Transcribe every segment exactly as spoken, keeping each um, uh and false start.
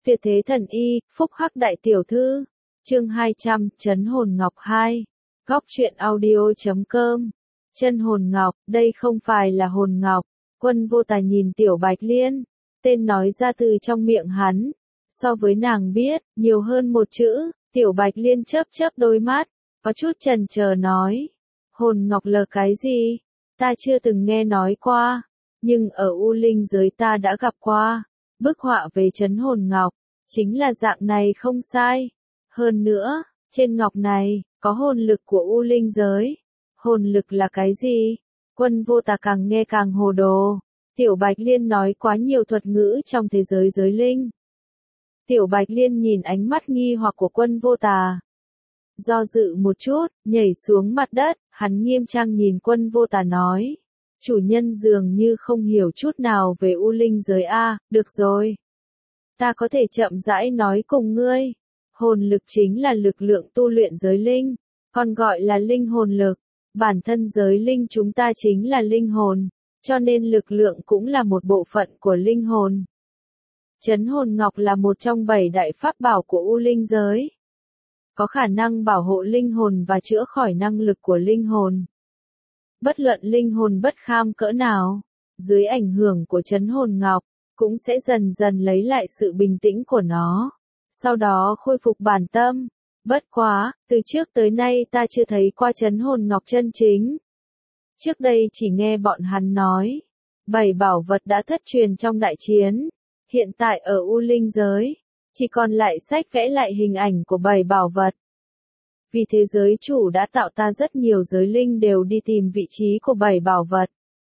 Tuyệt thế thần y, phúc hắc đại tiểu thư. Chương hai trăm, Trấn hồn ngọc hai. Góc truyện audio.com. Chân hồn ngọc, đây không phải là hồn ngọc. Quân Vô Tà nhìn Tiểu Bạch Liên, tên nói ra từ trong miệng hắn. So với nàng biết, nhiều hơn một chữ, Tiểu Bạch Liên chớp chớp đôi mắt, có chút chần chờ nói. Hồn ngọc là cái gì? Ta chưa từng nghe nói qua, nhưng ở U Linh giới ta đã gặp qua. Bức họa về trấn hồn ngọc, chính là dạng này không sai. Hơn nữa, trên ngọc này, có hồn lực của U Linh giới. Hồn lực là cái gì? Quân Vô Tà càng nghe càng hồ đồ. Tiểu Bạch Liên nói quá nhiều thuật ngữ trong thế giới giới linh. Tiểu Bạch Liên nhìn ánh mắt nghi hoặc của Quân Vô Tà. Do dự một chút, nhảy xuống mặt đất, hắn nghiêm trang nhìn Quân Vô Tà nói. Chủ nhân dường như không hiểu chút nào về U Linh giới A, được rồi. Ta có thể chậm rãi nói cùng ngươi. Hồn lực chính là lực lượng tu luyện giới linh, còn gọi là linh hồn lực. Bản thân giới linh chúng ta chính là linh hồn, cho nên lực lượng cũng là một bộ phận của linh hồn. Trấn hồn ngọc là một trong bảy đại pháp bảo của U Linh giới. Có khả năng bảo hộ linh hồn và chữa khỏi năng lực của linh hồn. Bất luận linh hồn bất kham cỡ nào, dưới ảnh hưởng của trấn hồn ngọc, cũng sẽ dần dần lấy lại sự bình tĩnh của nó, sau đó khôi phục bản tâm. Bất quá, từ trước tới nay ta chưa thấy qua trấn hồn ngọc chân chính. Trước đây chỉ nghe bọn hắn nói, bảy bảo vật đã thất truyền trong đại chiến. Hiện tại ở U Linh giới, chỉ còn lại sách vẽ lại hình ảnh của bảy bảo vật. Vì thế giới chủ đã tạo ta rất nhiều giới linh đều đi tìm vị trí của bảy bảo vật.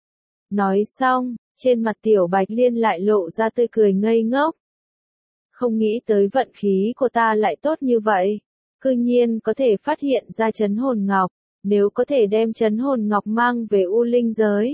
Nói xong, trên mặt Tiểu Bạch Liên lại lộ ra tươi cười ngây ngốc. Không nghĩ tới vận khí của ta lại tốt như vậy. Cư nhiên có thể phát hiện ra trấn hồn ngọc, nếu có thể đem trấn hồn ngọc mang về U Linh giới.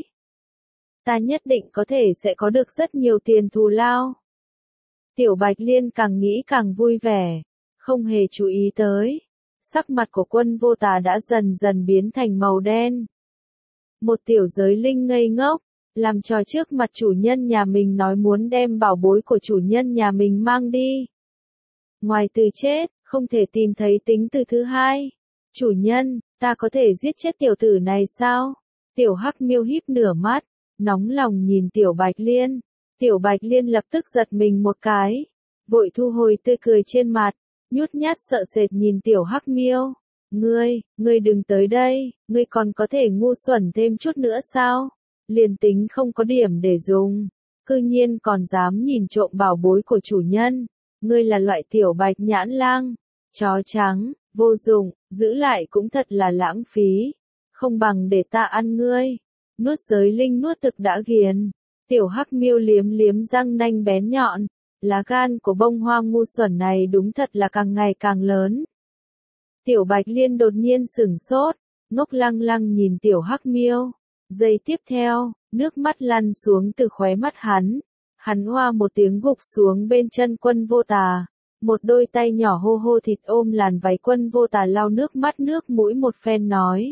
Ta nhất định có thể sẽ có được rất nhiều tiền thù lao. Tiểu Bạch Liên càng nghĩ càng vui vẻ, không hề chú ý tới. Sắc mặt của Quân Vô Tà đã dần dần biến thành màu đen. Một tiểu giới linh ngây ngốc, làm trò trước mặt chủ nhân nhà mình nói muốn đem bảo bối của chủ nhân nhà mình mang đi. Ngoài từ chết, không thể tìm thấy tính từ thứ hai. Chủ nhân, ta có thể giết chết tiểu tử này sao? Tiểu Hắc Miêu híp nửa mắt, nóng lòng nhìn Tiểu Bạch Liên. Tiểu Bạch Liên lập tức giật mình một cái, vội thu hồi tươi cười trên mặt, nhút nhát sợ sệt nhìn Tiểu Hắc Miêu. Ngươi, ngươi đừng tới đây, ngươi còn có thể ngu xuẩn thêm chút nữa sao? Liền tính không có điểm để dùng, cư nhiên còn dám nhìn trộm bảo bối của chủ nhân. Ngươi là loại tiểu bạch nhãn lang, chó trắng, vô dụng, giữ lại cũng thật là lãng phí. Không bằng để ta ăn ngươi. Nuốt giới linh nuốt thực đã ghiền. Tiểu Hắc Miêu liếm liếm răng nanh bén nhọn. Lá gan của bông hoa ngu xuẩn này đúng thật là càng ngày càng lớn. Tiểu Bạch Liên đột nhiên sửng sốt, ngốc lăng lăng nhìn Tiểu Hắc Miêu. Giây tiếp theo, nước mắt lăn xuống từ khóe mắt hắn. Hắn hoa một tiếng gục xuống bên chân Quân Vô Tà. Một đôi tay nhỏ hô hô thịt ôm làn váy Quân Vô Tà lau nước mắt nước mũi một phen nói.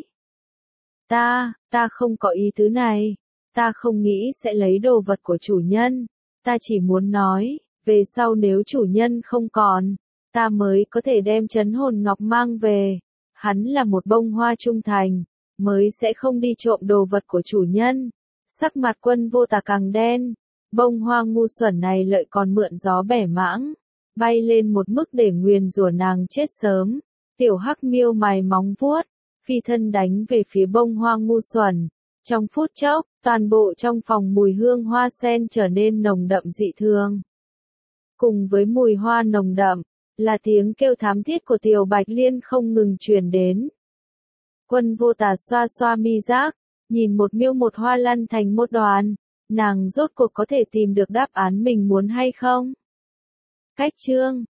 Ta, ta không có ý tứ này. Ta không nghĩ sẽ lấy đồ vật của chủ nhân. Ta chỉ muốn nói, về sau nếu chủ nhân không còn, ta mới có thể đem trấn hồn ngọc mang về. Hắn là một bông hoa trung thành, mới sẽ không đi trộm đồ vật của chủ nhân. Sắc mặt Quân Vô Tà càng đen. Bông hoa ngu xuẩn này lợi còn mượn gió bẻ mãng, bay lên một mức để nguyền rủa nàng chết sớm. Tiểu Hắc Miêu mày móng vuốt, phi thân đánh về phía bông hoa ngu xuẩn. Trong phút chốc, toàn bộ trong phòng mùi hương hoa sen trở nên nồng đậm dị thường. Cùng với mùi hoa nồng đậm, là tiếng kêu thảm thiết của Tiểu Bạch Liên không ngừng truyền đến. Quân Vô Tà xoa xoa mi giác, nhìn một miêu một hoa lăn thành một đoàn. Nàng rốt cuộc có thể tìm được đáp án mình muốn hay không? Cách chương